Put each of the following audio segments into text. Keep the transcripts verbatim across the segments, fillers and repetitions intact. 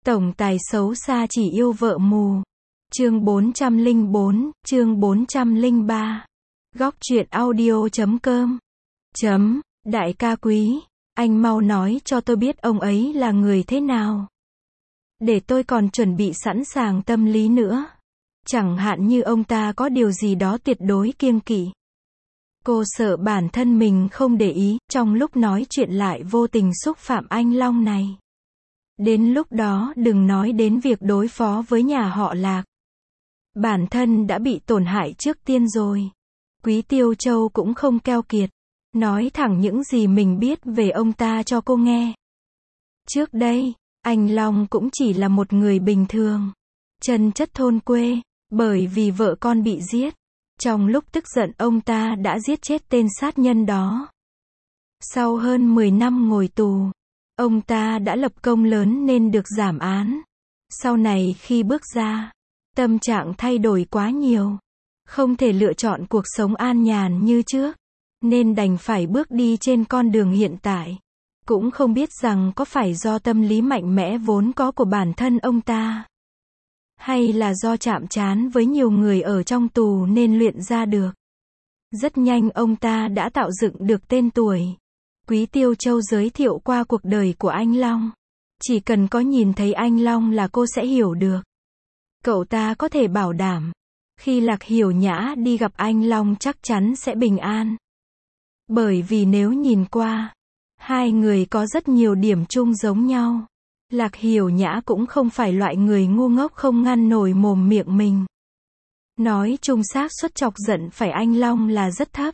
Tổng tài xấu xa chỉ yêu vợ mù. Chương bốn trăm lẻ bốn, chương bốn trăm lẻ ba. Góc truyện audio chấm com. Chấm, đại ca quý, anh mau nói cho tôi biết ông ấy là người thế nào. Để tôi còn chuẩn bị sẵn sàng tâm lý nữa. Chẳng hạn như ông ta có điều gì đó tuyệt đối kiêng kỵ. Cô sợ bản thân mình không để ý, trong lúc nói chuyện lại vô tình xúc phạm anh Long này. Đến lúc đó đừng nói đến việc đối phó với nhà họ Lạc. Bản thân đã bị tổn hại trước tiên rồi. Quý Tiêu Châu cũng không keo kiệt, nói thẳng những gì mình biết về ông ta cho cô nghe. Trước đây, anh Long cũng chỉ là một người bình thường, chân chất thôn quê, bởi vì vợ con bị giết. Trong lúc tức giận ông ta đã giết chết tên sát nhân đó. Sau hơn mười năm ngồi tù, ông ta đã lập công lớn nên được giảm án. Sau này khi bước ra, tâm trạng thay đổi quá nhiều. Không thể lựa chọn cuộc sống an nhàn như trước, nên đành phải bước đi trên con đường hiện tại. Cũng không biết rằng có phải do tâm lý mạnh mẽ vốn có của bản thân ông ta, hay là do chạm trán với nhiều người ở trong tù nên luyện ra được. Rất nhanh ông ta đã tạo dựng được tên tuổi. Quý Tiêu Châu giới thiệu qua cuộc đời của anh Long. Chỉ cần có nhìn thấy anh Long là cô sẽ hiểu được. Cậu ta có thể bảo đảm, khi Lạc Hiểu Nhã đi gặp anh Long chắc chắn sẽ bình an. Bởi vì nếu nhìn qua, hai người có rất nhiều điểm chung giống nhau. Lạc Hiểu Nhã cũng không phải loại người ngu ngốc không ngăn nổi mồm miệng mình. Nói chung xác suất chọc giận phải anh Long là rất thấp.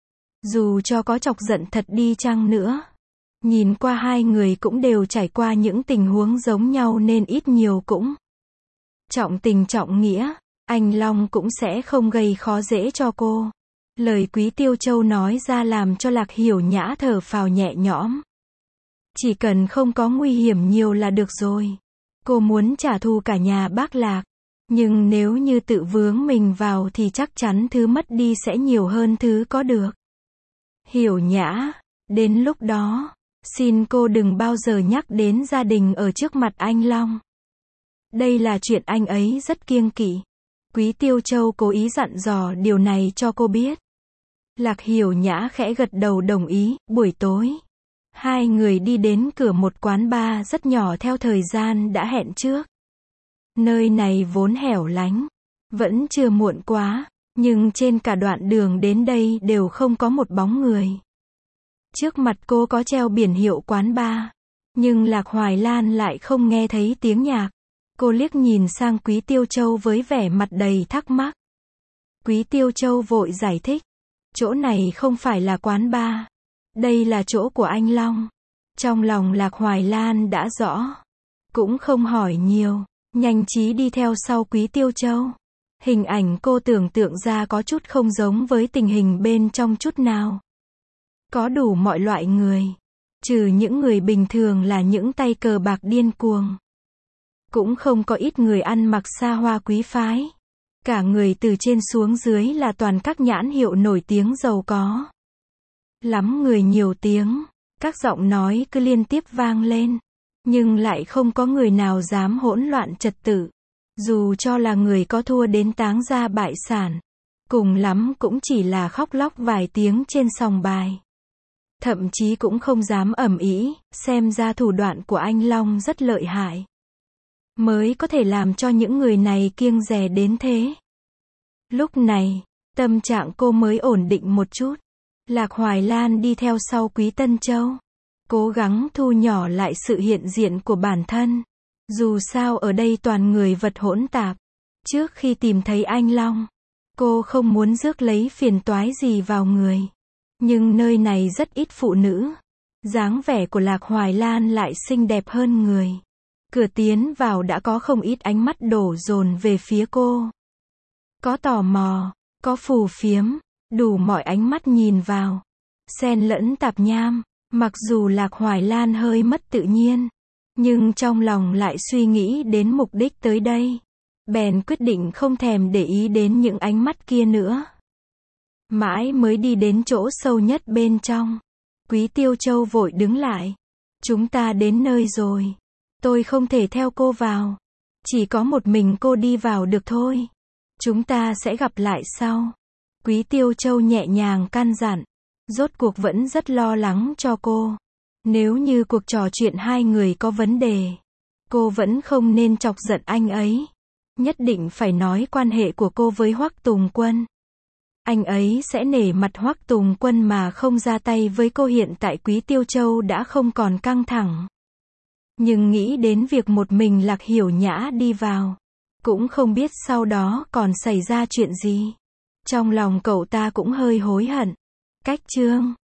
Dù cho có chọc giận thật đi chăng nữa, nhìn qua hai người cũng đều trải qua những tình huống giống nhau nên ít nhiều cũng trọng tình trọng nghĩa, anh Long cũng sẽ không gây khó dễ cho cô. Lời Quý Tiêu Châu nói ra làm cho Lạc Hiểu Nhã thở phào nhẹ nhõm. Chỉ cần không có nguy hiểm nhiều là được rồi. Cô muốn trả thù cả nhà bác Lạc. Nhưng nếu như tự vướng mình vào thì chắc chắn thứ mất đi sẽ nhiều hơn thứ có được. Hiểu Nhã, đến lúc đó, xin cô đừng bao giờ nhắc đến gia đình ở trước mặt anh Long. Đây là chuyện anh ấy rất kiêng kỵ. Quý Tiêu Châu cố ý dặn dò điều này cho cô biết. Lạc Hiểu Nhã khẽ gật đầu đồng ý. Buổi tối, hai người đi đến cửa một quán bar rất nhỏ theo thời gian đã hẹn trước. Nơi này vốn hẻo lánh, vẫn chưa muộn quá, nhưng trên cả đoạn đường đến đây đều không có một bóng người. Trước mặt cô có treo biển hiệu quán bar, nhưng Lạc Hoài Lan lại không nghe thấy tiếng nhạc. Cô liếc nhìn sang Quý Tiêu Châu với vẻ mặt đầy thắc mắc. Quý Tiêu Châu vội giải thích, chỗ này không phải là quán bar, đây là chỗ của anh Long. Trong lòng Lạc Hoài Lan đã rõ, cũng không hỏi nhiều, nhanh trí đi theo sau Quý Tiêu Châu. Hình ảnh cô tưởng tượng ra có chút không giống với tình hình bên trong chút nào. Có đủ mọi loại người, trừ những người bình thường là những tay cờ bạc điên cuồng. Cũng không có ít người ăn mặc xa hoa quý phái. Cả người từ trên xuống dưới là toàn các nhãn hiệu nổi tiếng giàu có. Lắm người nhiều tiếng, các giọng nói cứ liên tiếp vang lên, nhưng lại không có người nào dám hỗn loạn trật tự. Dù cho là người có thua đến táng gia bại sản, cùng lắm cũng chỉ là khóc lóc vài tiếng trên sòng bài. Thậm chí cũng không dám ầm ĩ, xem ra thủ đoạn của anh Long rất lợi hại, mới có thể làm cho những người này kiêng dè đến thế. Lúc này, tâm trạng cô mới ổn định một chút. Lạc Hoài Lan đi theo sau Quý Tân Châu, cố gắng thu nhỏ lại sự hiện diện của bản thân. Dù sao ở đây toàn người vật hỗn tạp. Trước khi tìm thấy anh Long, cô không muốn rước lấy phiền toái gì vào người. Nhưng nơi này rất ít phụ nữ. Dáng vẻ của Lạc Hoài Lan lại xinh đẹp hơn người. Cửa tiến vào đã có không ít ánh mắt đổ dồn về phía cô. Có tò mò, có phù phiếm, đủ mọi ánh mắt nhìn vào. Xen lẫn tạp nham, mặc dù Lạc Hoài Lan hơi mất tự nhiên, nhưng trong lòng lại suy nghĩ đến mục đích tới đây. Bèn quyết định không thèm để ý đến những ánh mắt kia nữa. Mãi mới đi đến chỗ sâu nhất bên trong. Quý Tiêu Châu vội đứng lại. Chúng ta đến nơi rồi. Tôi không thể theo cô vào. Chỉ có một mình cô đi vào được thôi. Chúng ta sẽ gặp lại sau. Quý Tiêu Châu nhẹ nhàng căn dặn. Rốt cuộc vẫn rất lo lắng cho cô. Nếu như cuộc trò chuyện hai người có vấn đề, cô vẫn không nên chọc giận anh ấy. Nhất định phải nói quan hệ của cô với Hoắc Tùng Quân. Anh ấy sẽ nể mặt Hoắc Tùng Quân mà không ra tay với cô. Hiện tại Quý Tiêu Châu đã không còn căng thẳng. Nhưng nghĩ đến việc một mình Lạc Hiểu Nhã đi vào, cũng không biết sau đó còn xảy ra chuyện gì. Trong lòng cậu ta cũng hơi hối hận. Cách chương